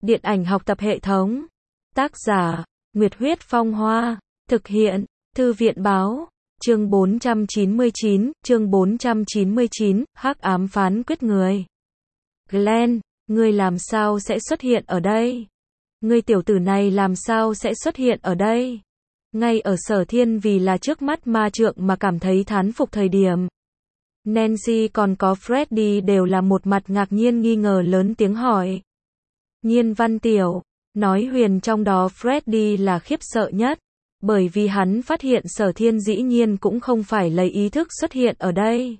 Điện ảnh học tập hệ thống. Tác giả, Nguyệt Huyết Phong Hoa. Thực hiện, Thư viện Báo. Chương 499, Hắc ám phán quyết người. Glenn, ngươi làm sao sẽ xuất hiện ở đây? Ngươi tiểu tử này làm sao sẽ xuất hiện ở đây? Ngay ở Sở Thiên vì là trước mắt ma trượng mà cảm thấy thán phục thời điểm. Nancy còn có Freddy đều là một mặt ngạc nhiên nghi ngờ lớn tiếng hỏi. Nhiên Văn Tiểu, nói huyền trong đó Freddy là khiếp sợ nhất, bởi vì hắn phát hiện Sở Thiên dĩ nhiên cũng không phải lấy ý thức xuất hiện ở đây,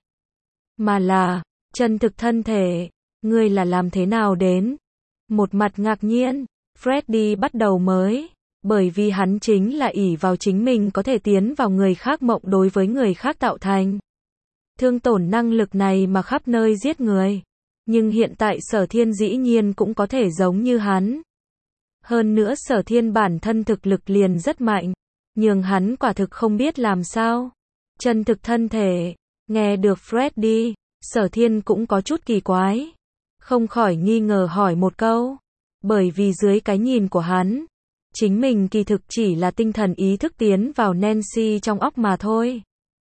mà là chân thực thân thể. Ngươi là làm thế nào đến? Một mặt ngạc nhiên, Freddy bắt đầu mới, bởi vì hắn chính là ỷ vào chính mình có thể tiến vào người khác mộng đối với người khác tạo thành thương tổn năng lực này mà khắp nơi giết người. Nhưng hiện tại Sở Thiên dĩ nhiên cũng có thể giống như hắn. Hơn nữa Sở Thiên bản thân thực lực liền rất mạnh, nhưng hắn quả thực không biết làm sao. Chân thực thân thể, nghe được Freddy, Sở Thiên cũng có chút kỳ quái. Không khỏi nghi ngờ hỏi một câu, bởi vì dưới cái nhìn của hắn, chính mình kỳ thực chỉ là tinh thần ý thức tiến vào Nancy trong óc mà thôi.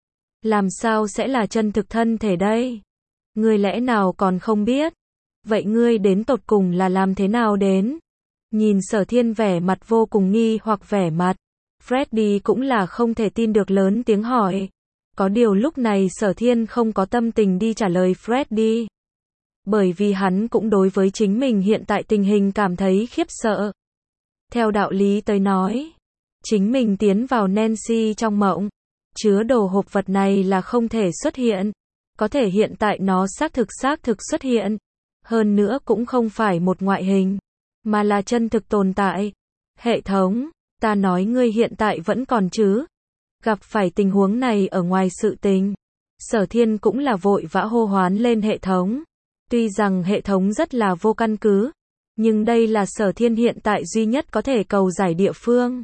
Làm sao sẽ là chân thực thân thể đây? Ngươi lẽ nào còn không biết? Vậy ngươi đến tột cùng là làm thế nào đến? Nhìn Sở Thiên vẻ mặt vô cùng nghi hoặc vẻ mặt, Freddy cũng là không thể tin được lớn tiếng hỏi. Có điều lúc này Sở Thiên không có tâm tình đi trả lời Freddy, bởi vì hắn cũng đối với chính mình hiện tại tình hình cảm thấy khiếp sợ. Theo đạo lý tới nói, chính mình tiến vào Nancy trong mộng, chứa đồ hộp vật này là không thể xuất hiện. Có thể hiện tại nó xác thực xuất hiện. Hơn nữa cũng không phải một ngoại hình, mà là chân thực tồn tại. Hệ thống, ta nói ngươi hiện tại vẫn còn chứ? Gặp phải tình huống này ở ngoài sự tình, Sở Thiên cũng là vội vã hô hoán lên hệ thống. Tuy rằng hệ thống rất là vô căn cứ, nhưng đây là Sở Thiên hiện tại duy nhất có thể cầu giải địa phương.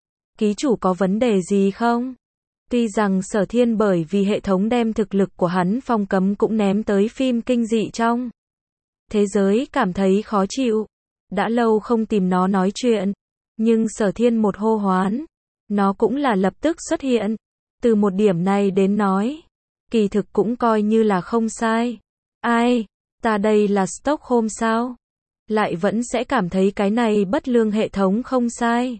Ký chủ có vấn đề gì không? Tuy rằng Sở Thiên bởi vì hệ thống đem thực lực của hắn phong cấm cũng ném tới phim kinh dị trong thế giới cảm thấy khó chịu. Đã lâu không tìm nó nói chuyện, nhưng Sở Thiên một hô hoán, nó cũng là lập tức xuất hiện. Từ một điểm này đến nói, kỳ thực cũng coi như là không sai. Ai, ta đây là Stockholm sao? Lại vẫn sẽ cảm thấy cái này bất lương hệ thống không sai.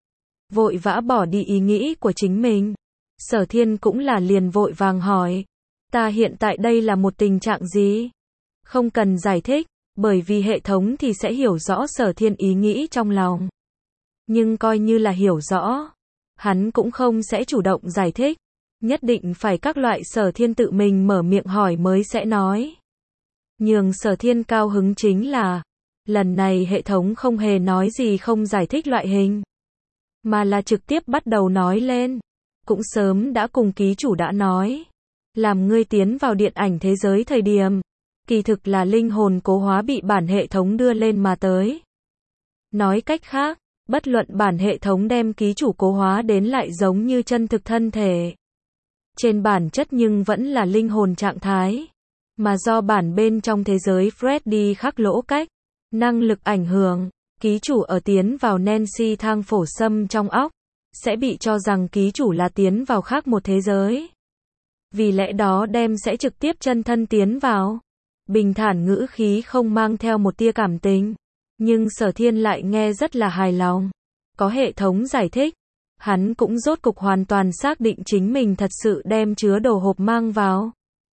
Vội vã bỏ đi ý nghĩ của chính mình, Sở Thiên cũng là liền vội vàng hỏi, ta hiện tại đây là một tình trạng gì? Không cần giải thích, bởi vì hệ thống thì sẽ hiểu rõ Sở Thiên ý nghĩ trong lòng. Nhưng coi như là hiểu rõ, hắn cũng không sẽ chủ động giải thích, nhất định phải các loại Sở Thiên tự mình mở miệng hỏi mới sẽ nói. Nhường Sở Thiên cao hứng chính là, lần này hệ thống không hề nói gì không giải thích loại hình, mà là trực tiếp bắt đầu nói lên. Cũng sớm đã cùng ký chủ đã nói, làm ngươi tiến vào điện ảnh thế giới thời điểm, kỳ thực là linh hồn cố hóa bị bản hệ thống đưa lên mà tới. Nói cách khác, bất luận bản hệ thống đem ký chủ cố hóa đến lại giống như chân thực thân thể, trên bản chất nhưng vẫn là linh hồn trạng thái, mà do bản bên trong thế giới Freddy khắc lỗ cách, năng lực ảnh hưởng, ký chủ ở tiến vào Nancy thang phổ xâm trong óc, sẽ bị cho rằng ký chủ là tiến vào khác một thế giới. Vì lẽ đó đem sẽ trực tiếp chân thân tiến vào. Bình thản ngữ khí không mang theo một tia cảm tình, nhưng Sở Thiên lại nghe rất là hài lòng. Có hệ thống giải thích, hắn cũng rốt cục hoàn toàn xác định chính mình thật sự đem chứa đồ hộp mang vào.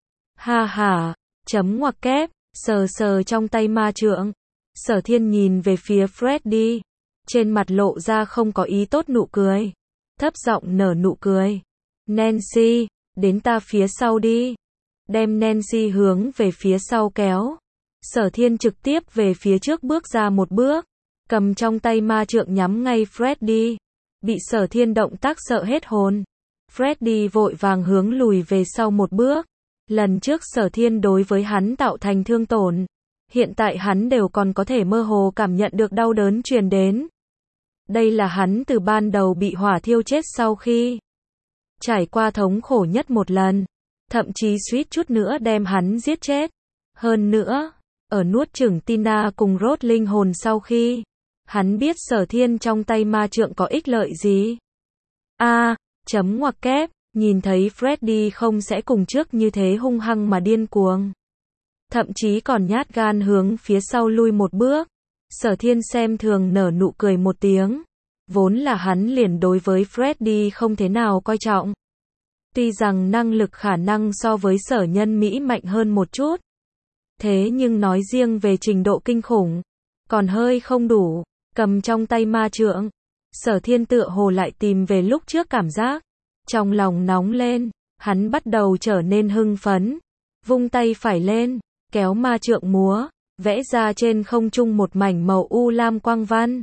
Ha ha, chấm ngoặc kép, sờ sờ trong tay ma trượng. Sở Thiên nhìn về phía Freddy, trên mặt lộ ra không có ý tốt nụ cười, thấp giọng nở nụ cười. Nancy, đến ta phía sau đi. Đem Nancy hướng về phía sau kéo. Sở Thiên trực tiếp về phía trước bước ra một bước, cầm trong tay ma trượng nhắm ngay Freddy. Bị Sở Thiên động tác sợ hết hồn, Freddy vội vàng hướng lùi về sau một bước. Lần trước Sở Thiên đối với hắn tạo thành thương tổn, hiện tại hắn đều còn có thể mơ hồ cảm nhận được đau đớn truyền đến. Đây là hắn từ ban đầu bị hỏa thiêu chết sau khi trải qua thống khổ nhất một lần, thậm chí suýt chút nữa đem hắn giết chết. Hơn nữa, Ở nuốt chửng Tina cùng Rốt linh hồn sau khi hắn biết Sở Thiên trong tay ma trượng có ích lợi gì. Chấm ngoặc kép, nhìn thấy Freddy không sẽ cùng trước như thế hung hăng mà điên cuồng. Thậm chí còn nhát gan hướng phía sau lui một bước. Sở Thiên xem thường nở nụ cười một tiếng. Vốn là hắn liền đối với Freddy không thế nào coi trọng. Tuy rằng năng lực khả năng so với Sở Nhân Mỹ mạnh hơn một chút. Thế nhưng nói riêng về trình độ kinh khủng, còn hơi không đủ. Cầm trong tay ma trượng, Sở Thiên tựa hồ lại tìm về lúc trước cảm giác. Trong lòng nóng lên, hắn bắt đầu trở nên hưng phấn. Vung tay phải lên, kéo ma trượng múa, vẽ ra trên không trung một mảnh màu u lam quang văn.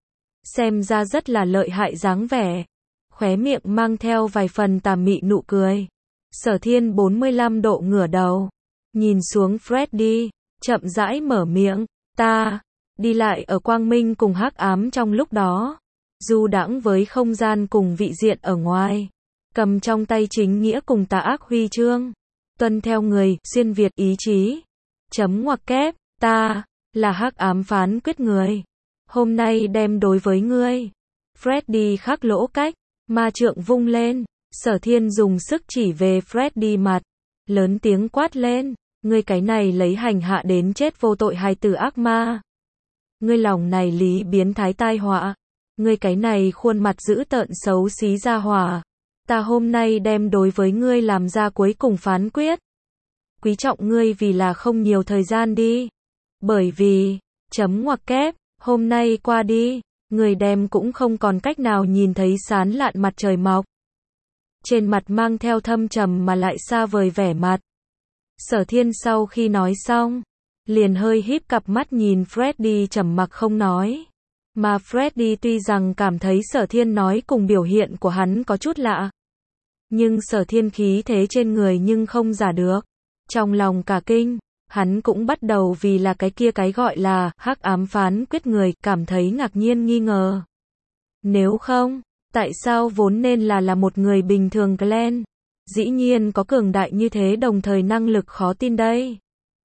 Xem ra rất là lợi hại dáng vẻ. Khóe miệng mang theo vài phần tà mị nụ cười. Sở Thiên 45 độ ngửa đầu, nhìn xuống Freddy, chậm rãi mở miệng, ta đi lại ở quang minh cùng hắc ám trong lúc đó, du đãng với không gian cùng vị diện ở ngoài, cầm trong tay chính nghĩa cùng tà ác huy chương, tuân theo người xuyên việt ý chí. Chấm ngoặc kép, ta là hắc ám phán quyết người, hôm nay đem đối với ngươi. Freddy khắc lỗ cách, ma trượng vung lên, Sở Thiên dùng sức chỉ về Freddy mặt, lớn tiếng quát lên, ngươi cái này lấy hành hạ đến chết vô tội hài tử ác ma. Ngươi lòng này lý biến thái tai họa. Ngươi cái này khuôn mặt dữ tợn xấu xí ra hỏa. Ta hôm nay đem đối với ngươi làm ra cuối cùng phán quyết. Quý trọng ngươi vì là không nhiều thời gian đi. Bởi vì, chấm ngoặc kép, hôm nay qua đi, ngươi đem cũng không còn cách nào nhìn thấy sáng lạn mặt trời mọc. Trên mặt mang theo thâm trầm mà lại xa vời vẻ mặt. Sở Thiên sau khi nói xong, liền hơi híp cặp mắt nhìn Freddy trầm mặc không nói. Mà Freddy tuy rằng cảm thấy Sở Thiên nói cùng biểu hiện của hắn có chút lạ. Nhưng Sở Thiên khí thế trên người nhưng không giả được. Trong lòng cả kinh, hắn cũng bắt đầu vì là cái kia cái gọi là hắc ám phán quyết người cảm thấy ngạc nhiên nghi ngờ. Nếu không, tại sao vốn nên là một người bình thường Glenn, dĩ nhiên có cường đại như thế đồng thời năng lực khó tin đây.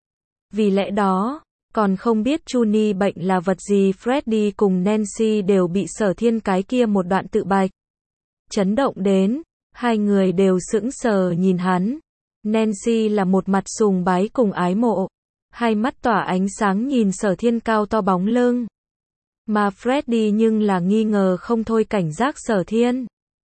Vì lẽ đó, còn không biết Chuni bệnh là vật gì Freddy cùng Nancy đều bị Sở Thiên cái kia một đoạn tự bạch. Chấn động đến, hai người đều sững sờ nhìn hắn. Nancy là một mặt sùng bái cùng ái mộ, hai mắt tỏa ánh sáng nhìn Sở Thiên cao to bóng lưng. Mà Freddy nhưng là nghi ngờ không thôi cảnh giác Sở Thiên.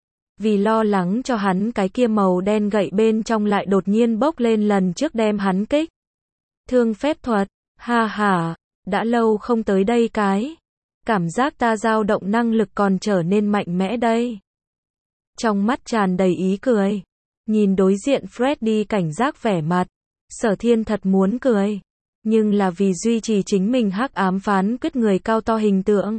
Vì lo lắng cho hắn cái kia màu đen gậy bên trong lại đột nhiên bốc lên lần trước đem hắn kích. Thương phép thuật, ha ha, đã lâu không tới đây cái. Cảm giác ta dao động năng lực còn trở nên mạnh mẽ đây. Trong mắt tràn đầy ý cười. Nhìn đối diện Freddy cảnh giác vẻ mặt. Sở Thiên thật muốn cười. Nhưng là vì duy trì chính mình hắc ám phán quyết người cao to hình tượng.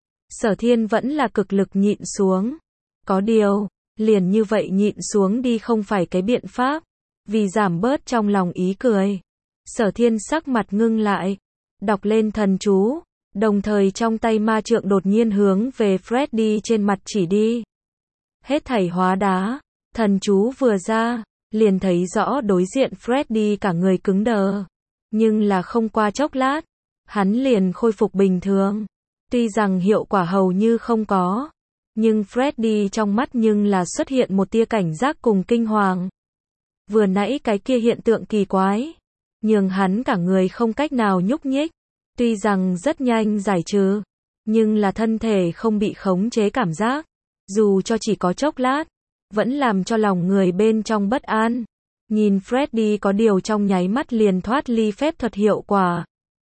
Sở Thiên vẫn là cực lực nhịn xuống. Có điều, liền như vậy nhịn xuống đi không phải cái biện pháp. Vì giảm bớt trong lòng ý cười. Sở Thiên sắc mặt ngưng lại. Đọc lên thần chú. Đồng thời trong tay ma trượng đột nhiên hướng về Freddy trên mặt chỉ đi. Hết thảy hóa đá. Thần chú vừa ra. Liền thấy rõ đối diện Freddy cả người cứng đờ. Nhưng là không qua chốc lát. Hắn liền khôi phục bình thường. Tuy rằng hiệu quả hầu như không có. Nhưng Freddy trong mắt nhưng là xuất hiện một tia cảnh giác cùng kinh hoàng. Vừa nãy cái kia hiện tượng kỳ quái. Nhưng hắn cả người không cách nào nhúc nhích. Tuy rằng rất nhanh giải trừ. Nhưng là thân thể không bị khống chế cảm giác. Dù cho chỉ có chốc lát. Vẫn làm cho lòng người bên trong bất an. Nhìn Freddy có điều trong nháy mắt liền thoát ly phép thuật hiệu quả.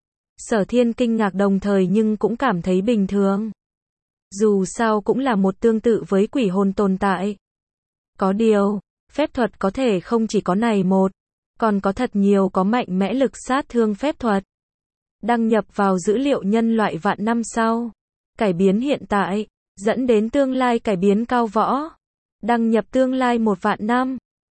Sở Thiên kinh ngạc đồng thời nhưng cũng cảm thấy bình thường. Dù sao cũng là một tương tự với quỷ hồn tồn tại. Có điều, phép thuật có thể không chỉ có này một, còn có thật nhiều có mạnh mẽ lực sát thương phép thuật. Đăng nhập vào dữ liệu nhân loại vạn năm sau. Cải biến hiện tại, dẫn đến tương lai cải biến cao võ. Đăng nhập tương lai 1 vạn năm.